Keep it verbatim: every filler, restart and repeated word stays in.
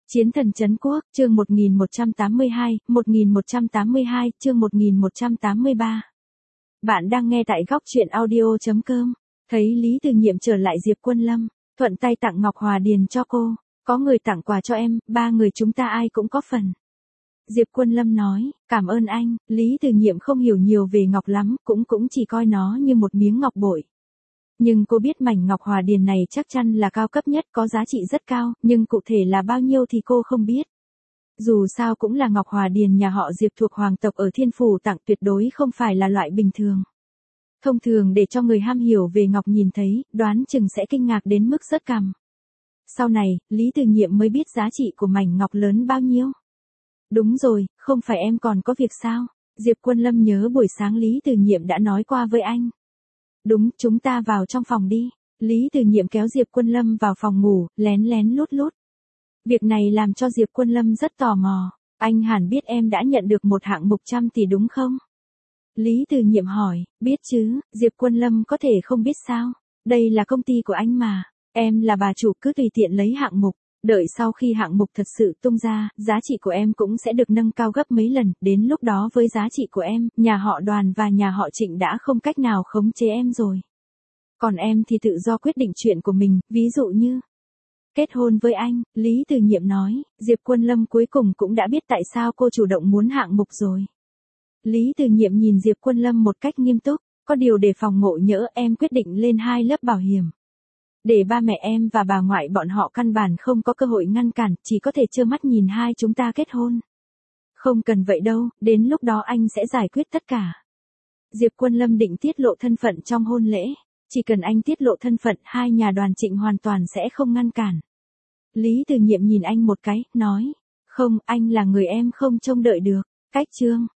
Chiến thần trấn quốc, chương một nghìn một trăm tám mươi hai, một nghìn một trăm tám mươi hai, chương một nghìn một trăm tám mươi ba. Bạn đang nghe tại góc truyện audio chấm com. Thấy Lý Từ Nhiệm trở lại Diệp Quân Lâm, thuận tay tặng Ngọc Hòa Điền cho cô, có người tặng quà cho em, ba người chúng ta ai cũng có phần. Diệp Quân Lâm nói, cảm ơn anh. Lý Từ Nhiệm không hiểu nhiều về ngọc lắm, cũng cũng chỉ coi nó như một miếng ngọc bội. Nhưng cô biết mảnh ngọc Hòa Điền này chắc chắn là cao cấp nhất, có giá trị rất cao, nhưng cụ thể là bao nhiêu thì cô không biết. Dù sao cũng là ngọc Hòa Điền nhà họ Diệp thuộc hoàng tộc ở Thiên Phủ tặng, tuyệt đối không phải là loại bình thường. Thông thường để cho người ham hiểu về ngọc nhìn thấy, đoán chừng sẽ kinh ngạc đến mức rớt cằm. Sau này, Lý Từ Nhiệm mới biết giá trị của mảnh ngọc lớn bao nhiêu. Đúng rồi, không phải em còn có việc sao? Diệp Quân Lâm nhớ buổi sáng Lý Từ Nhiệm đã nói qua với anh. Đúng, chúng ta vào trong phòng đi. Lý Từ Nhiệm kéo Diệp Quân Lâm vào phòng ngủ, lén lén lút lút. Việc này làm cho Diệp Quân Lâm rất tò mò. Anh hẳn biết em đã nhận được một hạng mục trăm tỷ đúng không? Lý Từ Nhiệm hỏi, biết chứ. Diệp Quân Lâm có thể không biết sao? Đây là công ty của anh mà. Em là bà chủ, cứ tùy tiện lấy hạng mục. Đợi sau khi hạng mục thật sự tung ra, giá trị của em cũng sẽ được nâng cao gấp mấy lần. Đến lúc đó với giá trị của em, nhà họ Đoàn và nhà họ Trịnh đã không cách nào khống chế em rồi. Còn em thì tự do quyết định chuyện của mình, ví dụ như kết hôn với anh. Lý Từ Nhiệm nói. Diệp Quân Lâm cuối cùng cũng đã biết tại sao cô chủ động muốn hạng mục rồi. Lý Từ Nhiệm nhìn Diệp Quân Lâm một cách nghiêm túc. Có điều để phòng ngộ nhỡ, em quyết định lên hai lớp bảo hiểm. Để ba mẹ em và bà ngoại bọn họ căn bản không có cơ hội ngăn cản, chỉ có thể trơ mắt nhìn hai chúng ta kết hôn. Không cần vậy đâu, đến lúc đó anh sẽ giải quyết tất cả. Diệp Quân Lâm định tiết lộ thân phận trong hôn lễ. Chỉ cần anh tiết lộ thân phận, hai nhà Đoàn Trịnh hoàn toàn sẽ không ngăn cản. Lý Từ Nhiệm nhìn anh một cái, nói, không, anh là người em không trông đợi được. Cách chương,